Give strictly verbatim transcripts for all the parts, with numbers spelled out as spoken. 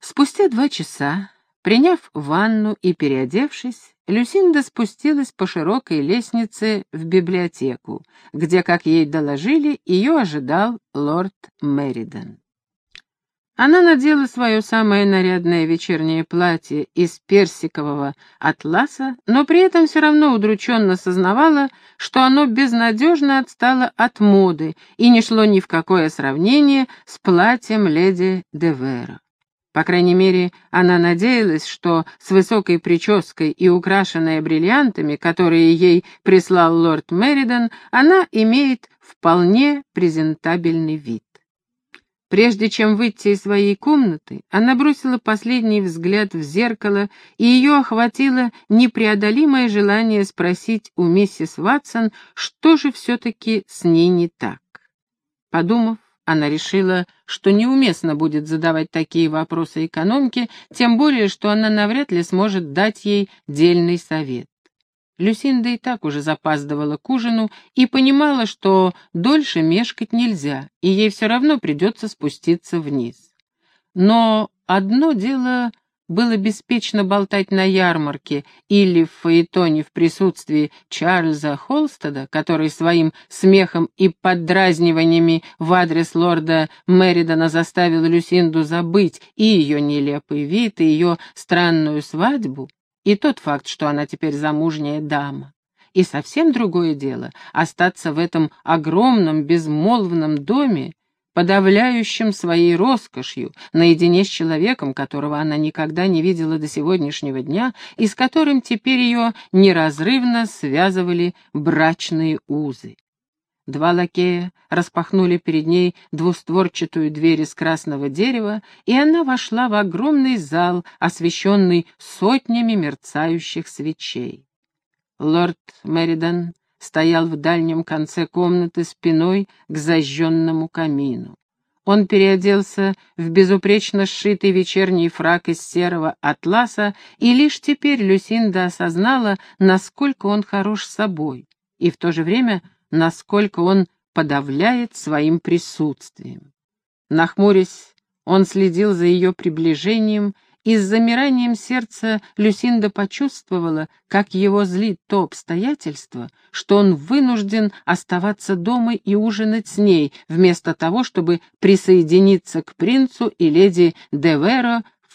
Спустя два часа, приняв ванну и переодевшись, Люсинда спустилась по широкой лестнице в библиотеку, где, как ей доложили, ее ожидал лорд Меридан. Она надела свое самое нарядное вечернее платье из персикового атласа, но при этом все равно удрученно сознавала, что оно безнадежно отстало от моды и не шло ни в какое сравнение с платьем леди де Веро. По крайней мере, она надеялась, что с высокой прической и украшенная бриллиантами, которые ей прислал лорд Меридан, она имеет вполне презентабельный вид. Прежде чем выйти из своей комнаты, она бросила последний взгляд в зеркало, и ее охватило непреодолимое желание спросить у миссис Ватсон, что же все-таки с ней не так. Подумав, она решила, что неуместно будет задавать такие вопросы экономке, тем более, что она навряд ли сможет дать ей дельный совет. Люсинда и так уже запаздывала к ужину и понимала, что дольше мешкать нельзя, и ей все равно придется спуститься вниз. Но одно дело было беспечно болтать на ярмарке или в фаэтоне в присутствии Чарльза Холстеда, который своим смехом и поддразниваниями в адрес лорда Меридана заставил Люсинду забыть и ее нелепый вид, и ее странную свадьбу, и тот факт, что она теперь замужняя дама. И совсем другое дело — остаться в этом огромном безмолвном доме, подавляющим своей роскошью, наедине с человеком, которого она никогда не видела до сегодняшнего дня, и с которым теперь ее неразрывно связывали брачные узы. Два лакея распахнули перед ней двустворчатую дверь из красного дерева, и она вошла в огромный зал, освещенный сотнями мерцающих свечей. Лорд Меридан стоял в дальнем конце комнаты спиной к зажженному камину. Он переоделся в безупречно сшитый вечерний фрак из серого атласа, и лишь теперь Люсинда осознала, насколько он хорош собой, и в то же время насколько он подавляет своим присутствием. Нахмурясь, он следил за ее приближением, и с замиранием сердца Люсинда почувствовала, как его злит то обстоятельство, что он вынужден оставаться дома и ужинать с ней, вместо того, чтобы присоединиться к принцу и леди де Веро в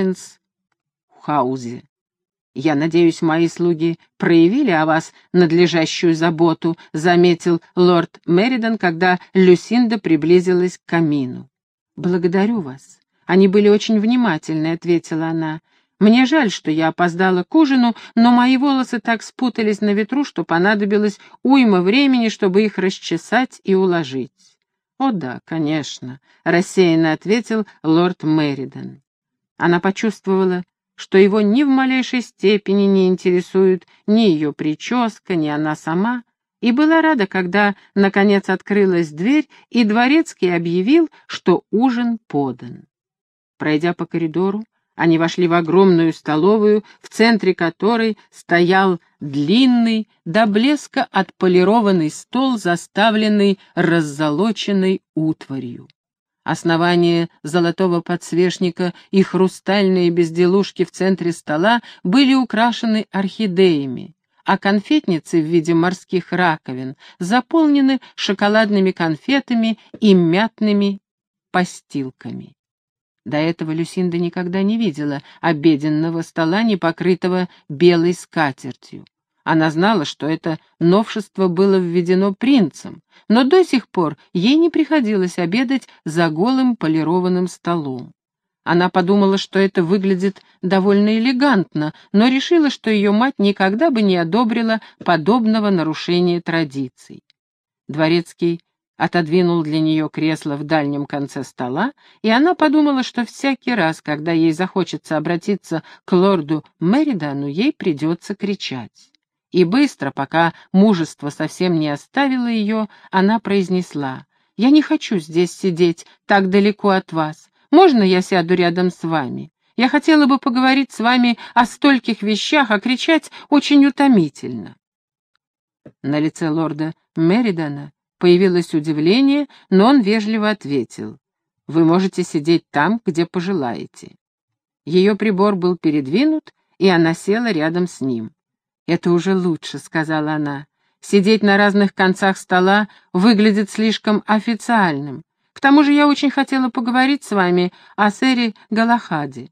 Кларенс-хаузе. «Я надеюсь, мои слуги проявили о вас надлежащую заботу», — заметил лорд Меридан, когда Люсинда приблизилась к камину. «Благодарю вас. Они были очень внимательны», — ответила она. «Мне жаль, что я опоздала к ужину, но мои волосы так спутались на ветру, что понадобилось уйма времени, чтобы их расчесать и уложить». «О да, конечно», — рассеянно ответил лорд Меридан. Она почувствовала, что его ни в малейшей степени не интересует ни ее прическа, ни она сама, и была рада, когда, наконец, открылась дверь, и дворецкий объявил, что ужин подан. Пройдя по коридору, они вошли в огромную столовую, в центре которой стоял длинный, до блеска отполированный стол, заставленный раззолоченной утварью. Основание золотого подсвечника и хрустальные безделушки в центре стола были украшены орхидеями, а конфетницы в виде морских раковин заполнены шоколадными конфетами и мятными постилками. До этого Люсинда никогда не видела обеденного стола, не покрытого белой скатертью. Она знала, что это новшество было введено принцем, но до сих пор ей не приходилось обедать за голым полированным столом. Она подумала, что это выглядит довольно элегантно, но решила, что ее мать никогда бы не одобрила подобного нарушения традиций. Дворецкий отодвинул для нее кресло в дальнем конце стола, и она подумала, что всякий раз, когда ей захочется обратиться к лорду Меридану, ей придется кричать. И быстро, пока мужество совсем не оставило ее, она произнесла: «Я не хочу здесь сидеть так далеко от вас. Можно я сяду рядом с вами? Я хотела бы поговорить с вами о стольких вещах, а кричать очень утомительно». На лице лорда Меридана появилось удивление, но он вежливо ответил: «Вы можете сидеть там, где пожелаете». Ее прибор был передвинут, и она села рядом с ним. «Это уже лучше», — сказала она. «Сидеть на разных концах стола выглядит слишком официальным. К тому же я очень хотела поговорить с вами о сэре Галахаде».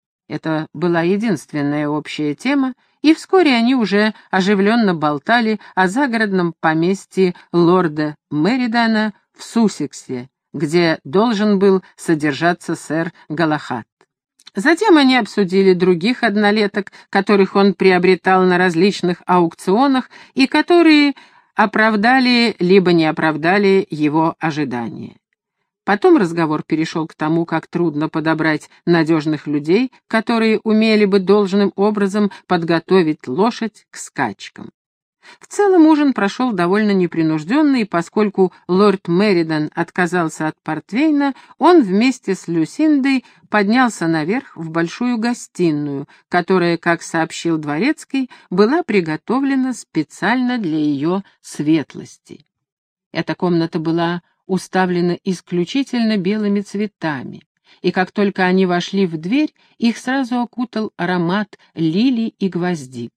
Это была единственная общая тема, и вскоре они уже оживленно болтали о загородном поместье лорда Меридана в Суссексе, где должен был содержаться сэр Галахад. Затем они обсудили других однолеток, которых он приобретал на различных аукционах и которые оправдали либо не оправдали его ожидания. Потом разговор перешел к тому, как трудно подобрать надежных людей, которые умели бы должным образом подготовить лошадь к скачкам. В целом ужин прошел довольно непринужденно, и поскольку лорд Меридан отказался от портвейна, он вместе с Люсиндой поднялся наверх в большую гостиную, которая, как сообщил дворецкий, была приготовлена специально для ее светлости. Эта комната была уставлена исключительно белыми цветами, и как только они вошли в дверь, их сразу окутал аромат лилий и гвоздик.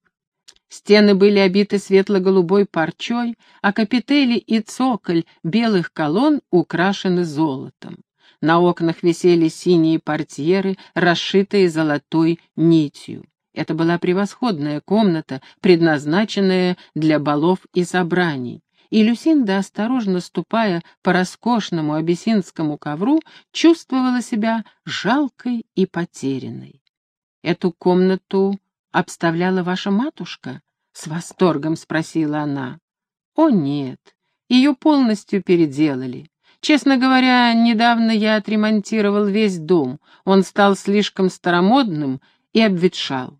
Стены были обиты светло-голубой парчой, а капители и цоколь белых колонн украшены золотом. На окнах висели синие портьеры, расшитые золотой нитью. Это была превосходная комната, предназначенная для балов и собраний. И Люсинда, осторожно ступая по роскошному абиссинскому ковру, чувствовала себя жалкой и потерянной. «Эту комнату обставляла ваша матушка?» — с восторгом спросила она. «О, нет, ее полностью переделали. Честно говоря, недавно я отремонтировал весь дом. Он стал слишком старомодным и обветшал».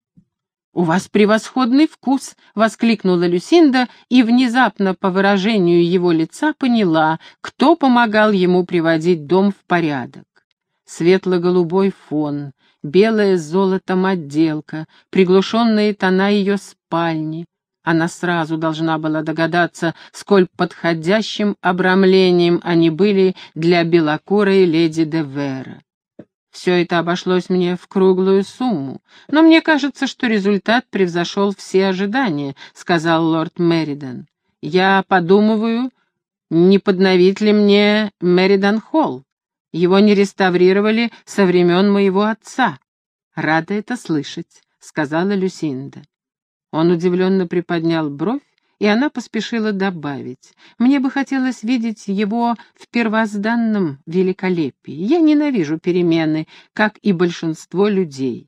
«У вас превосходный вкус!» — воскликнула Люсинда и внезапно по выражению его лица поняла, кто помогал ему приводить дом в порядок. Светло-голубой фон, белая с золотом отделка, приглушенные тона ее спальни. Она сразу должна была догадаться, сколь подходящим обрамлением они были для белокурой леди де Вера. «Все это обошлось мне в круглую сумму, но мне кажется, что результат превзошел все ожидания», — сказал лорд Меридан. «Я подумываю, не подновить ли мне Меридан-холл. Его не реставрировали со времен моего отца». «Рада это слышать», — сказала Люсинда. Он удивленно приподнял бровь, и она поспешила добавить: «Мне бы хотелось видеть его в первозданном великолепии. Я ненавижу перемены, как и большинство людей».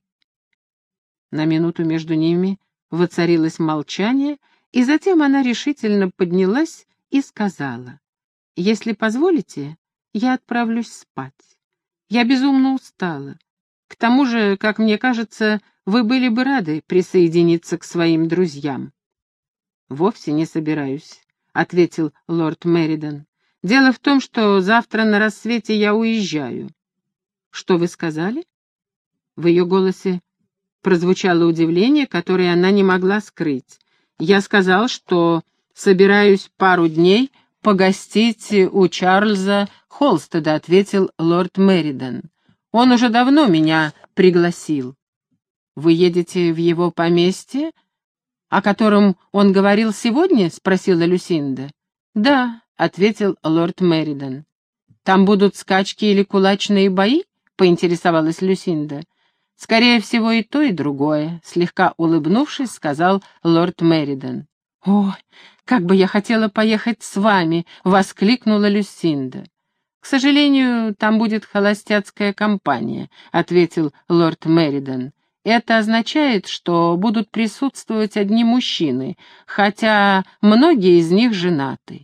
На минуту между ними воцарилось молчание, и затем она решительно поднялась и сказала: «Если позволите, я отправлюсь спать. Я безумно устала. К тому же, как мне кажется, вы были бы рады присоединиться к своим друзьям». «Вовсе не собираюсь», — ответил лорд Меридан. «Дело в том, что завтра на рассвете я уезжаю». «Что вы сказали?» В ее голосе прозвучало удивление, которое она не могла скрыть. «Я сказал, что собираюсь пару дней погостить у Чарльза Холстеда», — ответил лорд Меридан. «Он уже давно меня пригласил». «Вы едете в его поместье, о котором он говорил сегодня?» — спросила Люсинда. «Да», — ответил лорд Меридан. «Там будут скачки или кулачные бои?» — поинтересовалась Люсинда. «Скорее всего, и то, и другое», — слегка улыбнувшись, сказал лорд Меридан. «О, как бы я хотела поехать с вами!» — воскликнула Люсинда. «К сожалению, там будет холостяцкая компания», — ответил лорд Меридан. «Это означает, что будут присутствовать одни мужчины, хотя многие из них женаты».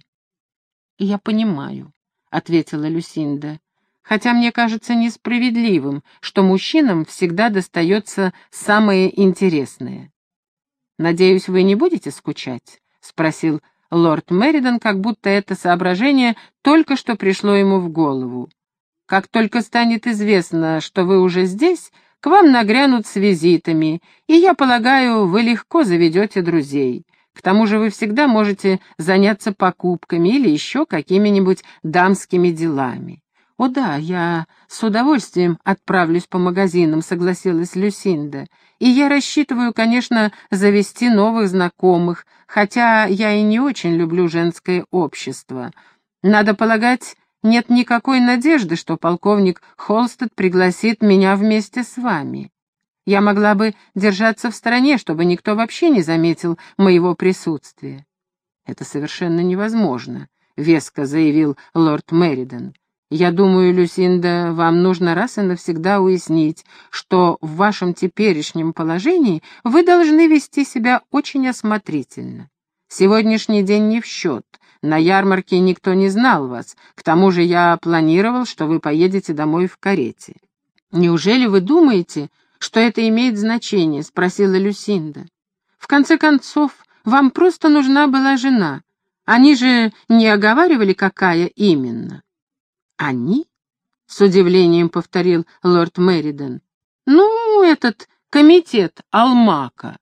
«Я понимаю», — ответила Люсинда, «хотя мне кажется несправедливым, что мужчинам всегда достается самое интересное». «Надеюсь, вы не будете скучать?» — спросил лорд Меридан, как будто это соображение только что пришло ему в голову. «Как только станет известно, что вы уже здесь, к вам нагрянут с визитами, и, я полагаю, вы легко заведете друзей. К тому же вы всегда можете заняться покупками или еще какими-нибудь дамскими делами. «О да, я с удовольствием отправлюсь по магазинам», — согласилась Люсинда. «И я рассчитываю, конечно, завести новых знакомых, хотя я и не очень люблю женское общество. Надо полагать, нет никакой надежды, что полковник Холстед пригласит меня вместе с вами. Я могла бы держаться в стороне, чтобы никто вообще не заметил моего присутствия». «Это совершенно невозможно», — веско заявил лорд Меридон. «Я думаю, Люсинда, вам нужно раз и навсегда уяснить, что в вашем теперешнем положении вы должны вести себя очень осмотрительно. Сегодняшний день не в счет. На ярмарке никто не знал вас. К тому же я планировал, что вы поедете домой в карете». «Неужели вы думаете, что это имеет значение?» — спросила Люсинда. «В конце концов, вам просто нужна была жена. Они же не оговаривали, какая именно». «Они?» — с удивлением повторил лорд Меридон. «Ну, этот комитет Алмака».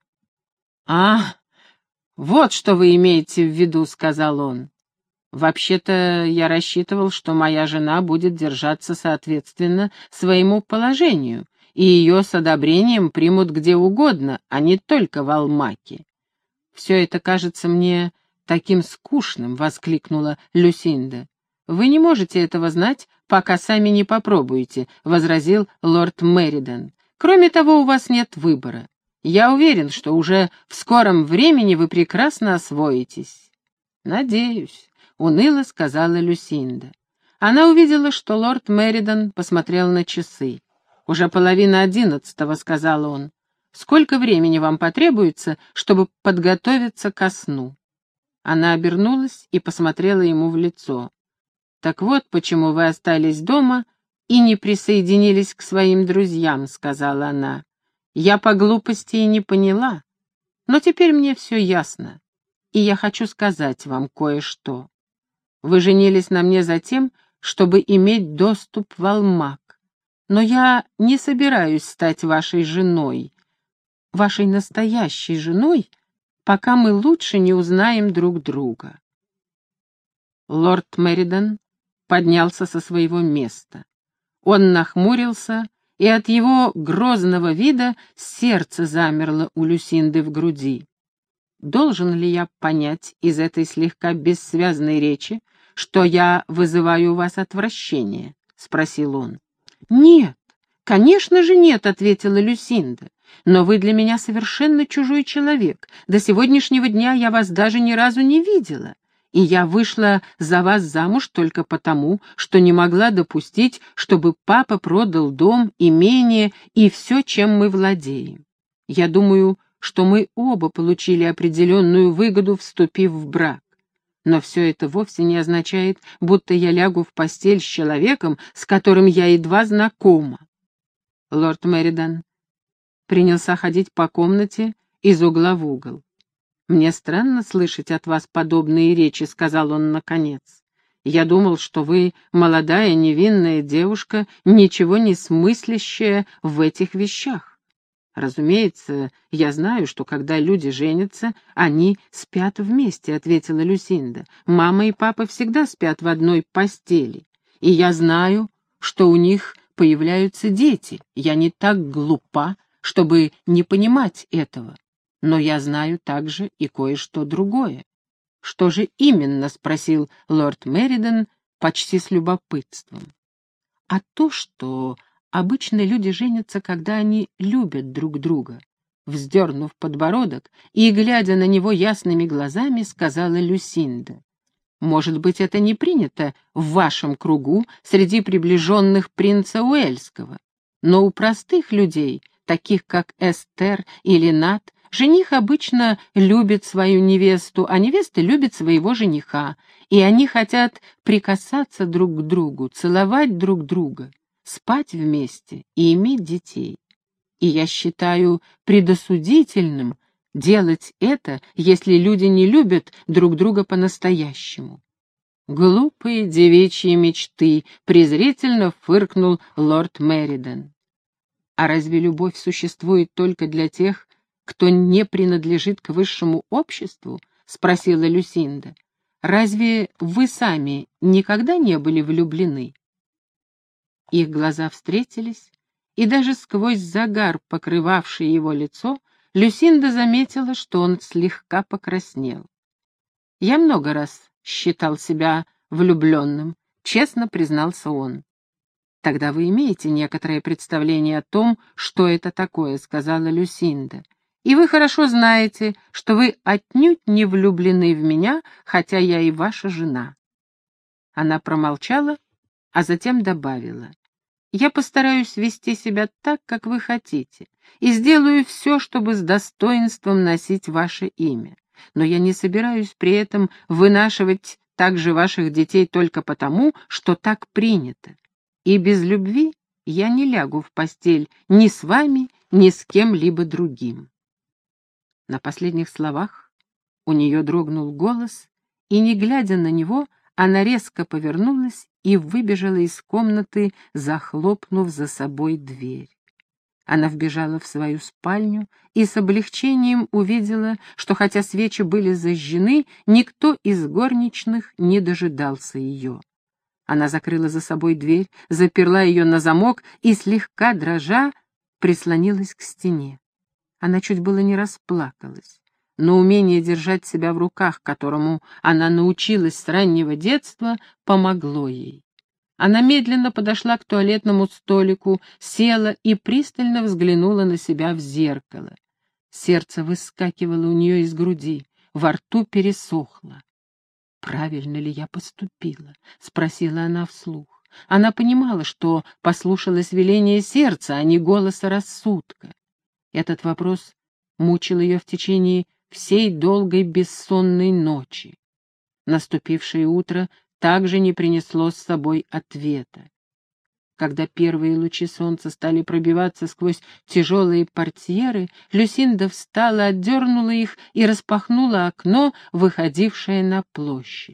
«А, вот что вы имеете в виду», — сказал он. «Вообще-то я рассчитывал, что моя жена будет держаться соответственно своему положению, и ее с одобрением примут где угодно, а не только в Алмаке». «Все это кажется мне таким скучным», — воскликнула Люсинда. «Вы не можете этого знать, пока сами не попробуете», — возразил лорд Меридон. «Кроме того, у вас нет выбора. Я уверен, что уже в скором времени вы прекрасно освоитесь». «Надеюсь», — уныло сказала Люсинда. Она увидела, что лорд Меридон посмотрел на часы. «Уже половина одиннадцатого», — сказал он. «Сколько времени вам потребуется, чтобы подготовиться ко сну?» Она обернулась и посмотрела ему в лицо. «Так вот, почему вы остались дома и не присоединились к своим друзьям», — сказала она. «Я по глупости и не поняла, но теперь мне все ясно, и я хочу сказать вам кое-что. Вы женились на мне за тем, чтобы иметь доступ в Алмак, но я не собираюсь стать вашей женой, вашей настоящей женой, пока мы лучше не узнаем друг друга». Лорд Меридон поднялся со своего места. Он нахмурился, и от его грозного вида сердце замерло у Люсинды в груди. «Должен ли я понять из этой слегка бессвязной речи, что я вызываю у вас отвращение?» — спросил он. «Нет, конечно же нет», — ответила Люсинда. «Но вы для меня совершенно чужой человек. До сегодняшнего дня я вас даже ни разу не видела. И я вышла за вас замуж только потому, что не могла допустить, чтобы папа продал дом, имение и все, чем мы владеем. Я думаю, что мы оба получили определенную выгоду, вступив в брак. Но все это вовсе не означает, будто я лягу в постель с человеком, с которым я едва знакома». Лорд Меридон принялся ходить по комнате из угла в угол. «Мне странно слышать от вас подобные речи», — сказал он наконец. «Я думал, что вы молодая невинная девушка, ничего не смыслящая в этих вещах. Разумеется, я знаю, что когда люди женятся, они спят вместе», — ответила Люсинда. «Мама и папа всегда спят в одной постели. И я знаю, что у них появляются дети. Я не так глупа, чтобы не понимать этого. Но я знаю также и кое-что другое». «Что же именно?» — спросил лорд Меридон почти с любопытством. «А то, что обычно люди женятся, когда они любят друг друга», — вздернув подбородок и, глядя на него ясными глазами, сказала Люсинда. «Может быть, это не принято в вашем кругу среди приближенных принца Уэльского, но у простых людей, таких как Эстер или Нат, жених обычно любит свою невесту, а невеста любит своего жениха, и они хотят прикасаться друг к другу, целовать друг друга, спать вместе и иметь детей. И я считаю предосудительным делать это, если люди не любят друг друга по-настоящему». «Глупые девичьи мечты», — презрительно фыркнул лорд Меридон. «А разве любовь существует только для тех, кто не принадлежит к высшему обществу?» — спросила Люсинда. «Разве вы сами никогда не были влюблены?» Их глаза встретились, и даже сквозь загар, покрывавший его лицо, Люсинда заметила, что он слегка покраснел. «Я много раз считал себя влюбленным», — честно признался он. «Тогда вы имеете некоторое представление о том, что это такое», — сказала Люсинда. «И вы хорошо знаете, что вы отнюдь не влюблены в меня, хотя я и ваша жена». Она промолчала, а затем добавила: «Я постараюсь вести себя так, как вы хотите, и сделаю все, чтобы с достоинством носить ваше имя. Но я не собираюсь при этом вынашивать также ваших детей только потому, что так принято. И без любви я не лягу в постель ни с вами, ни с кем-либо другим». На последних словах у нее дрогнул голос, и, не глядя на него, она резко повернулась и выбежала из комнаты, захлопнув за собой дверь. Она вбежала в свою спальню и с облегчением увидела, что хотя свечи были зажжены, никто из горничных не дожидался ее. Она закрыла за собой дверь, заперла ее на замок и, слегка дрожа, прислонилась к стене. Она чуть было не расплакалась, но умение держать себя в руках, которому она научилась с раннего детства, помогло ей. Она медленно подошла к туалетному столику, села и пристально взглянула на себя в зеркало. Сердце выскакивало у нее из груди, во рту пересохло. «Правильно ли я поступила?» — спросила она вслух. Она понимала, что послушалась веления сердца, а не голоса рассудка. Этот вопрос мучил ее в течение всей долгой бессонной ночи. Наступившее утро также не принесло с собой ответа. Когда первые лучи солнца стали пробиваться сквозь тяжелые портьеры, Люсинда встала, отдернула их и распахнула окно, выходившее на площадь.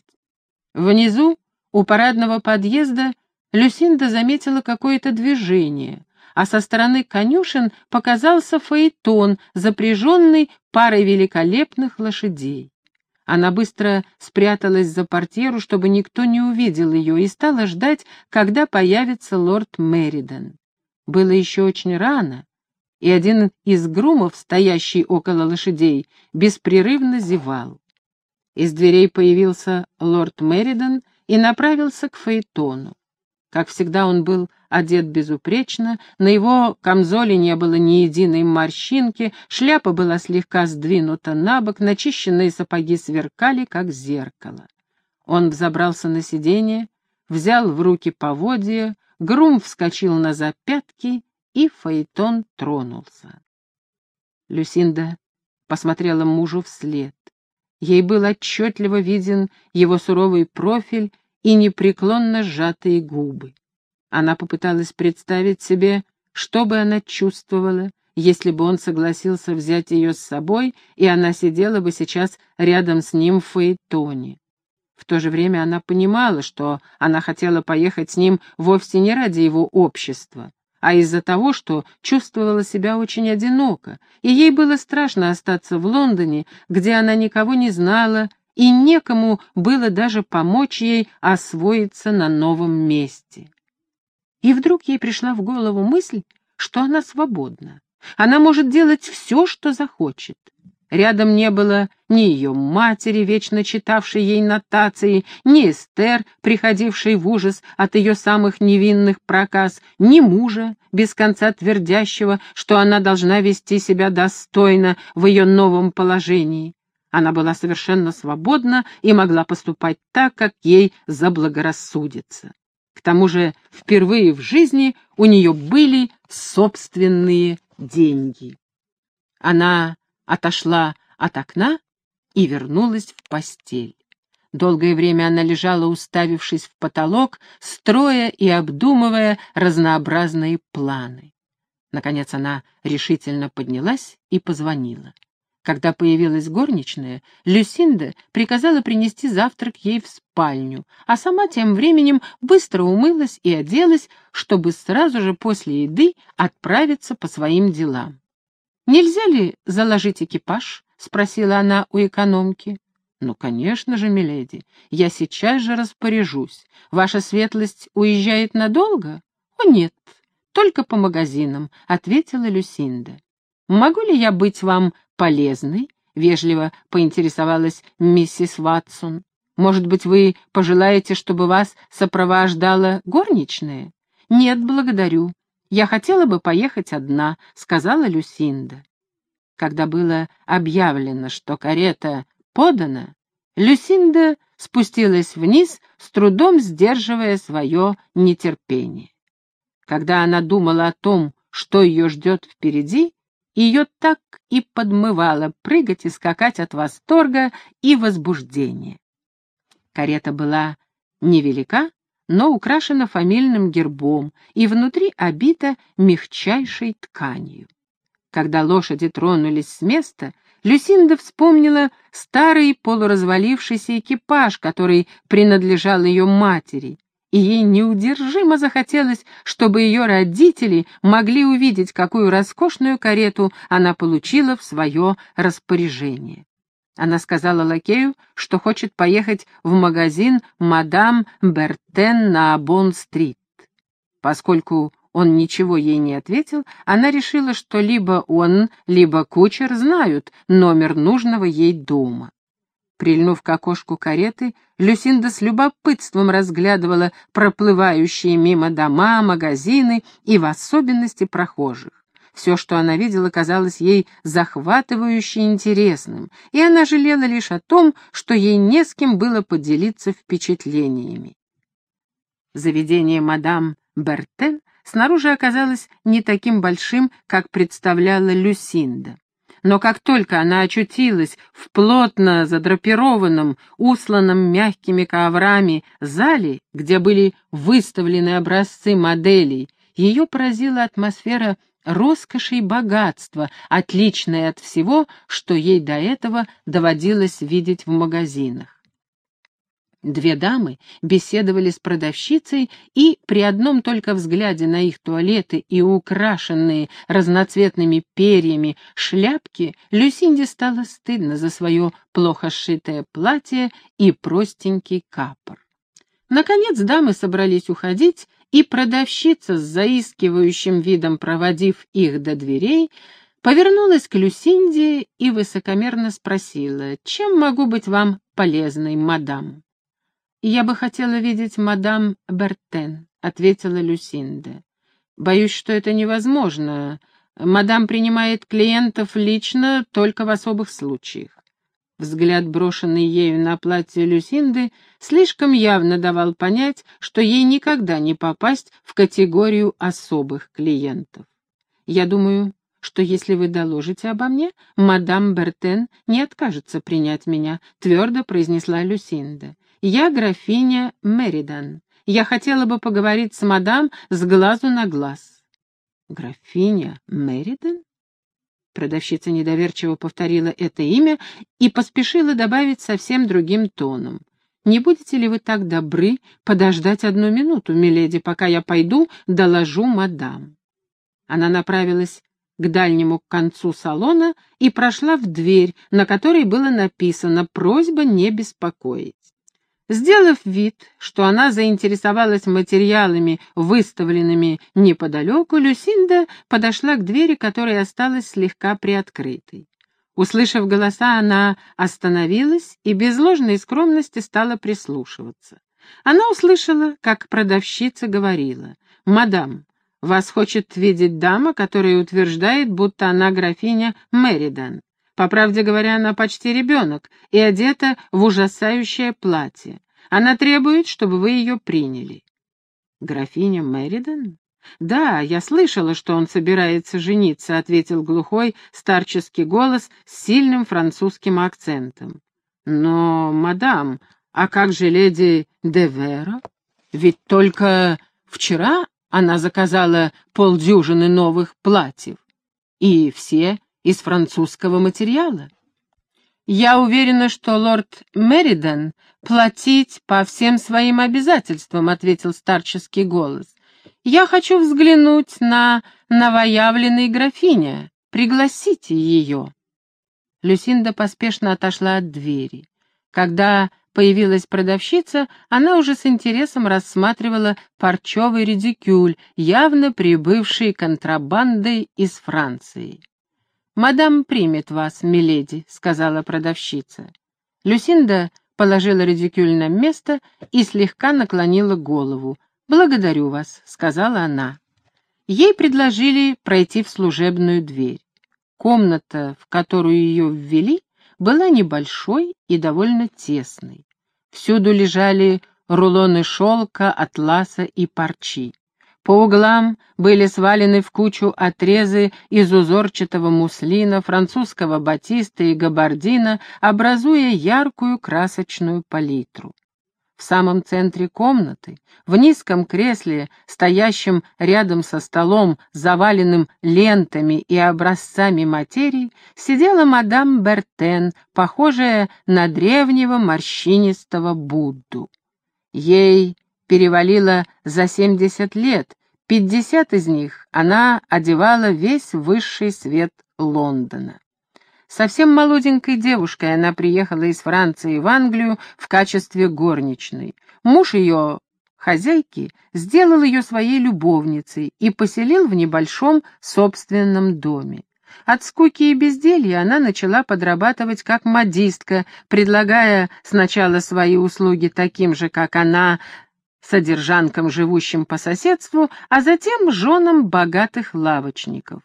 Внизу, у парадного подъезда, Люсинда заметила какое-то движение, а со стороны конюшен показался фаэтон, запряженный парой великолепных лошадей. Она быстро спряталась за портьеру, чтобы никто не увидел ее, и стала ждать, когда появится лорд Меридон. Было еще очень рано, и один из грумов, стоящий около лошадей, беспрерывно зевал. Из дверей появился лорд Меридон и направился к фаэтону. Как всегда, он был одет безупречно, на его камзоле не было ни единой морщинки, шляпа была слегка сдвинута на бок, начищенные сапоги сверкали, как зеркало. Он взобрался на сиденье, взял в руки поводья, грум вскочил на запятки, и фаэтон тронулся. Люсинда посмотрела мужу вслед. Ей был отчетливо виден его суровый профиль и непреклонно сжатые губы. Она попыталась представить себе, что бы она чувствовала, если бы он согласился взять ее с собой, и она сидела бы сейчас рядом с ним в фаэтоне. В то же время она понимала, что она хотела поехать с ним вовсе не ради его общества, а из-за того, что чувствовала себя очень одиноко, и ей было страшно остаться в Лондоне, где она никого не знала, и некому было даже помочь ей освоиться на новом месте. И вдруг ей пришла в голову мысль, что она свободна. Она может делать все, что захочет. Рядом не было ни ее матери, вечно читавшей ей нотации, ни Эстер, приходившей в ужас от ее самых невинных проказ, ни мужа, без конца твердящего, что она должна вести себя достойно в ее новом положении. Она была совершенно свободна и могла поступать так, как ей заблагорассудится. К тому же впервые в жизни у нее были собственные деньги. Она отошла от окна и вернулась в постель. Долгое время она лежала, уставившись в потолок, строя и обдумывая разнообразные планы. Наконец она решительно поднялась и позвонила. Когда появилась горничная, Люсинда приказала принести завтрак ей в спальню, а сама тем временем быстро умылась и оделась, чтобы сразу же после еды отправиться по своим делам. «Нельзя ли заложить экипаж?» — спросила она у экономки. «Ну, конечно же, миледи, я сейчас же распоряжусь. Ваша светлость уезжает надолго?» «О, нет, только по магазинам», — ответила Люсинда. «Могу ли я быть вам полезной?» — вежливо поинтересовалась миссис Ватсон. «Может быть, вы пожелаете, чтобы вас сопровождала горничная?» «Нет, благодарю. Я хотела бы поехать одна», — сказала Люсинда. Когда было объявлено, что карета подана, Люсинда спустилась вниз, с трудом сдерживая свое нетерпение. Когда она думала о том, что ее ждет впереди, ее так и подмывало прыгать и скакать от восторга и возбуждения. Карета была невелика, но украшена фамильным гербом и внутри обита мягчайшей тканью. Когда лошади тронулись с места, Люсинда вспомнила старый полуразвалившийся экипаж, который принадлежал ее матери, и ей неудержимо захотелось, чтобы ее родители могли увидеть, какую роскошную карету она получила в свое распоряжение. Она сказала лакею, что хочет поехать в магазин «Мадам Бертен» на Бонн-стрит. Поскольку он ничего ей не ответил, она решила, что либо он, либо кучер знают номер нужного ей дома. Прильнув к окошку кареты, Люсинда с любопытством разглядывала проплывающие мимо дома, магазины и в особенности прохожих. Все, что она видела, казалось ей захватывающе интересным, и она жалела лишь о том, что ей не с кем было поделиться впечатлениями. Заведение мадам Бертен снаружи оказалось не таким большим, как представляла Люсинда. Но как только она очутилась в плотно задрапированном, усланном мягкими коврами зале, где были выставлены образцы моделей, ее поразила атмосфера роскоши и богатства, отличная от всего, что ей до этого доводилось видеть в магазинах. Две дамы беседовали с продавщицей, и при одном только взгляде на их туалеты и украшенные разноцветными перьями шляпки Люсинде стало стыдно за свое плохо сшитое платье и простенький капор. Наконец дамы собрались уходить, и продавщица, с заискивающим видом проводив их до дверей, повернулась к Люсинде и высокомерно спросила: «Чем могу быть вам полезной, мадам?» «Я бы хотела видеть мадам Бертен», — ответила Люсинда. «Боюсь, что это невозможно. Мадам принимает клиентов лично только в особых случаях». Взгляд, брошенный ею на платье Люсинды, слишком явно давал понять, что ей никогда не попасть в категорию особых клиентов. «Я думаю, что если вы доложите обо мне, мадам Бертен не откажется принять меня», — твердо произнесла Люсинда. «Я графиня Меридан. Я хотела бы поговорить с мадам с глазу на глаз». «Графиня Меридан?» Продавщица недоверчиво повторила это имя и поспешила добавить совсем другим тоном: «Не будете ли вы так добры подождать одну минуту, миледи, пока я пойду доложу мадам?» Она направилась к дальнему концу салона и прошла в дверь, на которой было написано «Просьба не беспокоить». Сделав вид, что она заинтересовалась материалами, выставленными неподалеку, Люсинда подошла к двери, которая осталась слегка приоткрытой. Услышав голоса, она остановилась и без ложной скромности стала прислушиваться. Она услышала, как продавщица говорила: «Мадам, вас хочет видеть дама, которая утверждает, будто она графиня Меридан. По правде говоря, она почти ребенок и одета в ужасающее платье. Она требует, чтобы вы ее приняли». «Графиня Меридан?» «Да, я слышала, что он собирается жениться», — ответил глухой старческий голос с сильным французским акцентом. «Но, мадам, а как же леди де Веро? Ведь только вчера она заказала полдюжины новых платьев, и все из французского материала». «Я уверена, что лорд Меридан платить по всем своим обязательствам», — ответил старческий голос. «Я хочу взглянуть на новоявленной графиня. Пригласите ее». Люсинда поспешно отошла от двери. Когда появилась продавщица, она уже с интересом рассматривала парчевый редикюль, явно прибывший контрабандой из Франции. «Мадам примет вас, миледи», — сказала продавщица. Люсинда положила редикюль на место и слегка наклонила голову. «Благодарю вас», — сказала она. Ей предложили пройти в служебную дверь. Комната, в которую ее ввели, была небольшой и довольно тесной. Всюду лежали рулоны шелка, атласа и парчи. По углам были свалены в кучу отрезы из узорчатого муслина, французского батиста и габардина, образуя яркую красочную палитру. В самом центре комнаты, в низком кресле, стоящем рядом со столом, заваленным лентами и образцами материи, сидела мадам Бертен, похожая на древнего морщинистого Будду. Ей перевалило за семьдесят лет, пятьдесят из них она одевала весь высший свет Лондона. Совсем молоденькой девушкой она приехала из Франции в Англию в качестве горничной. Муж ее, хозяйки, сделал ее своей любовницей и поселил в небольшом собственном доме. От скуки и безделья она начала подрабатывать как модистка, предлагая сначала свои услуги таким же, как она, содержанкам, живущим по соседству, а затем женам богатых лавочников.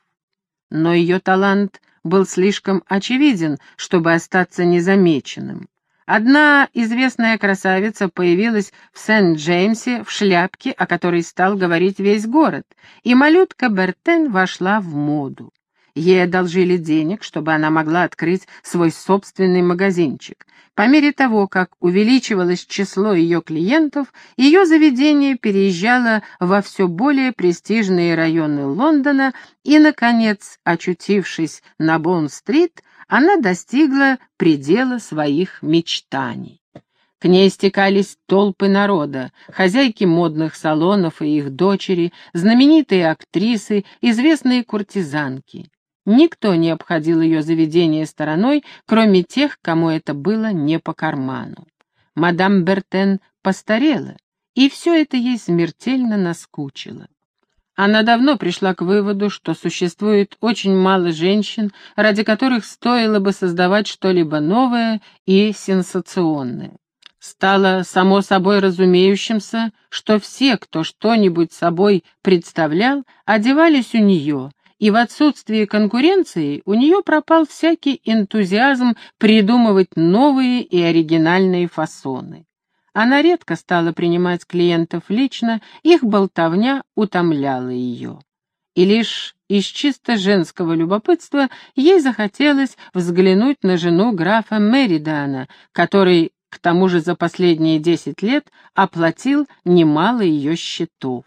Но ее талант был слишком очевиден, чтобы остаться незамеченным. Одна известная красавица появилась в Сент-Джеймсе в шляпке, о которой стал говорить весь город, и малютка Бертен вошла в моду. Ей одолжили денег, чтобы она могла открыть свой собственный магазинчик. По мере того, как увеличивалось число ее клиентов, ее заведение переезжало во все более престижные районы Лондона, и, наконец, очутившись на Бонд-стрит, она достигла предела своих мечтаний. К ней стекались толпы народа, хозяйки модных салонов и их дочери, знаменитые актрисы, известные куртизанки. Никто не обходил ее заведение стороной, кроме тех, кому это было не по карману. Мадам Бертен постарела, и все это ей смертельно наскучило. Она давно пришла к выводу, что существует очень мало женщин, ради которых стоило бы создавать что-либо новое и сенсационное. Стало само собой разумеющимся, что все, кто что-нибудь собой представлял, одевались у нее, и в отсутствие конкуренции у нее пропал всякий энтузиазм придумывать новые и оригинальные фасоны. Она редко стала принимать клиентов лично, их болтовня утомляла ее. И лишь из чисто женского любопытства ей захотелось взглянуть на жену графа Меридана, который, к тому же, за последние десять лет оплатил немало ее счетов.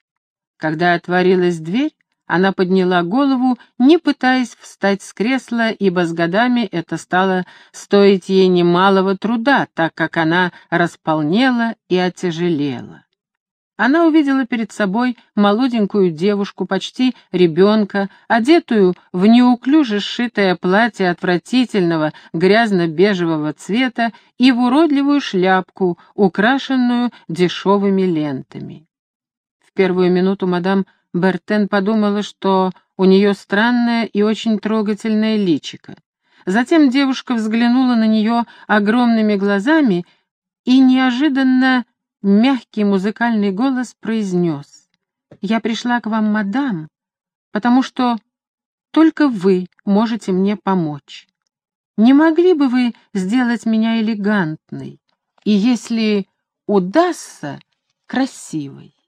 Когда отворилась дверь, она подняла голову, не пытаясь встать с кресла, ибо с годами это стало стоить ей немалого труда, так как она располнела и отяжелела. Она увидела перед собой молоденькую девушку, почти ребенка, одетую в неуклюже сшитое платье отвратительного грязно-бежевого цвета и в уродливую шляпку, украшенную дешевыми лентами. В первую минуту мадам Бертен подумала, что у нее странное и очень трогательное личико. Затем девушка взглянула на нее огромными глазами, и неожиданно мягкий музыкальный голос произнес: «Я пришла к вам, мадам, потому что только вы можете мне помочь. Не могли бы вы сделать меня элегантной и, если удастся, красивой?»